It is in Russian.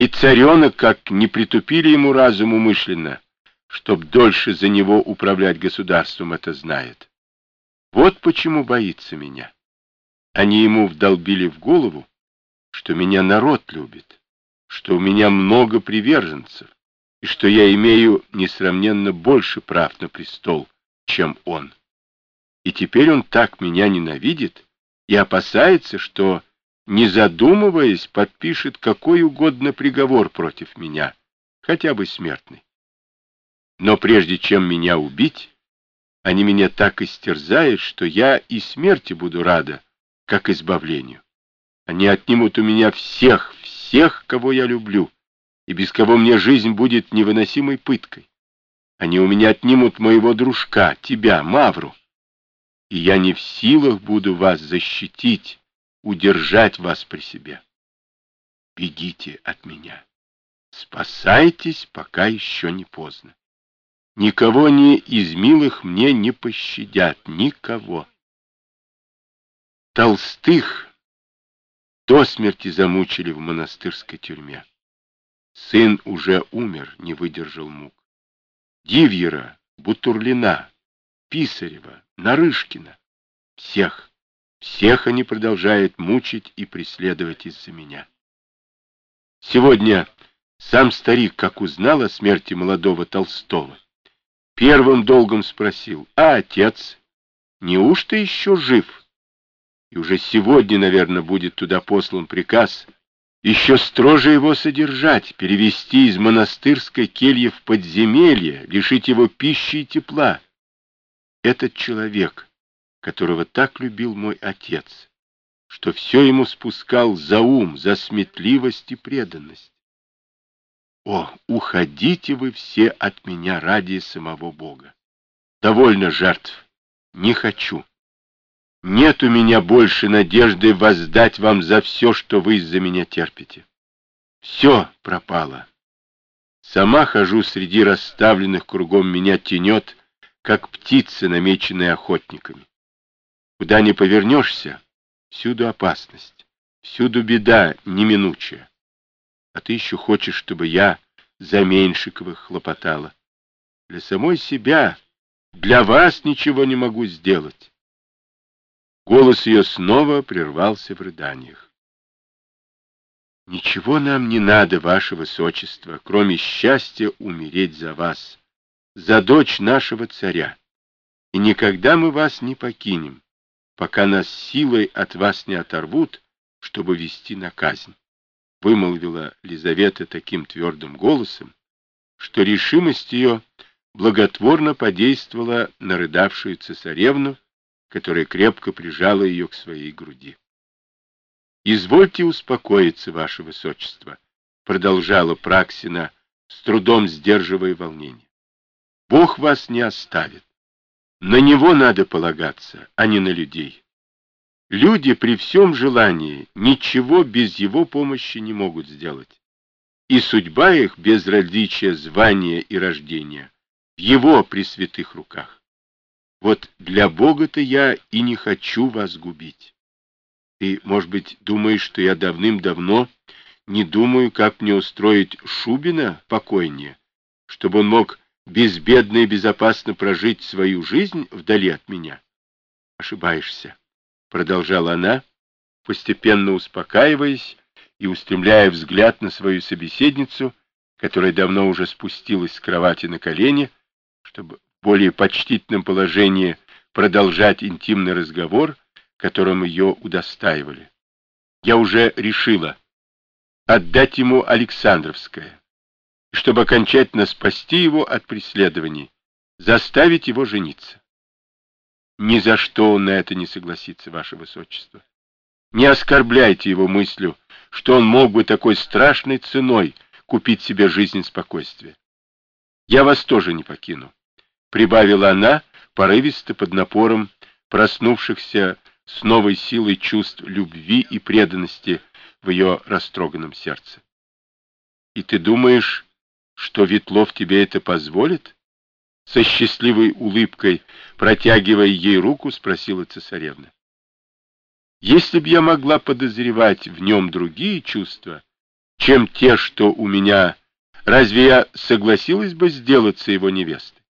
И царенок, как не притупили ему разум умышленно, чтоб дольше за него управлять государством, это знает. Вот почему боится меня. Они ему вдолбили в голову, что меня народ любит, что у меня много приверженцев, и что я имею несравненно больше прав на престол, чем он. И теперь он так меня ненавидит и опасается, что, не задумываясь, подпишет какой угодно приговор против меня, хотя бы смертный. Но прежде чем меня убить, они меня так истерзают, что я и смерти буду рада, как избавлению. Они отнимут у меня всех, кого я люблю, и без кого мне жизнь будет невыносимой пыткой. Они у меня отнимут моего дружка, тебя, Мавру. И я не в силах буду вас защитить, удержать вас при себе. Бегите от меня. Спасайтесь, пока еще не поздно. Никого ни из милых мне не пощадят, никого. Толстых до смерти замучили в монастырской тюрьме. Сын уже умер, не выдержал мук. Дивьера, Бутурлина, Писарева, Нарышкина. Всех они продолжают мучить и преследовать из-за меня. Сегодня сам старик, как узнал о смерти молодого Толстого, первым долгом спросил: а отец, неужто еще жив? И уже сегодня, наверное, будет туда послан приказ еще строже его содержать, перевести из монастырской кельи в подземелье, лишить его пищи и тепла. Этот человек, которого так любил мой отец, что все ему спускал за ум, за сметливость и преданность. О, уходите вы все от меня ради самого Бога. Довольно жертв, не хочу. Нет у меня больше надежды воздать вам за все, что вы из-за меня терпите. Все пропало. Сама хожу среди расставленных кругом меня тенет, как птица, намеченная охотниками. Куда ни повернешься, всюду опасность, всюду беда неминучая. А ты еще хочешь, чтобы я за Меньшиковых хлопотала. Для самой себя, для вас ничего не могу сделать. Голос ее снова прервался в рыданиях. Ничего нам не надо, ваше высочество, кроме счастья умереть за вас, за дочь нашего царя. И никогда мы вас не покинем, пока нас силой от вас не оторвут, чтобы вести на казнь, вымолвила Лизавета таким твердым голосом, что решимость ее благотворно подействовала на рыдавшую цесаревну, которая крепко прижала ее к своей груди. «Извольте успокоиться, ваше высочество», — продолжала Праксина, с трудом сдерживая волнение. «Бог вас не оставит. На Него надо полагаться, а не на людей. Люди при всем желании ничего без Его помощи не могут сделать. И судьба их, без различия звания и рождения, в Его пресвятых руках. Вот для Бога-то я и не хочу вас губить. Ты, может быть, думаешь, что я давным-давно не думаю, как мне устроить Шубина покойнее, чтобы он мог безбедно и безопасно прожить свою жизнь вдали от меня? Ошибаешься, продолжала она, постепенно успокаиваясь и устремляя взгляд на свою собеседницу, которая давно уже спустилась с кровати на колени, чтобы в более почтительном положении продолжать интимный разговор, которым ее удостаивали. Я уже решила отдать ему Александровское, чтобы окончательно спасти его от преследований, заставить его жениться. Ни за что он на это не согласится, ваше высочество. Не оскорбляйте его мыслью, что он мог бы такой страшной ценой купить себе жизнь и спокойствие. Я вас тоже не покину, прибавила она, порывисто под напором проснувшихся с новой силой чувств любви и преданности в ее растроганном сердце. И ты думаешь, что Ветлов тебе это позволит? Со счастливой улыбкой, протягивая ей руку, спросила цесаревна. Если б я могла подозревать в нем другие чувства, чем те, что у меня. Разве я согласилась бы сделаться его невестой?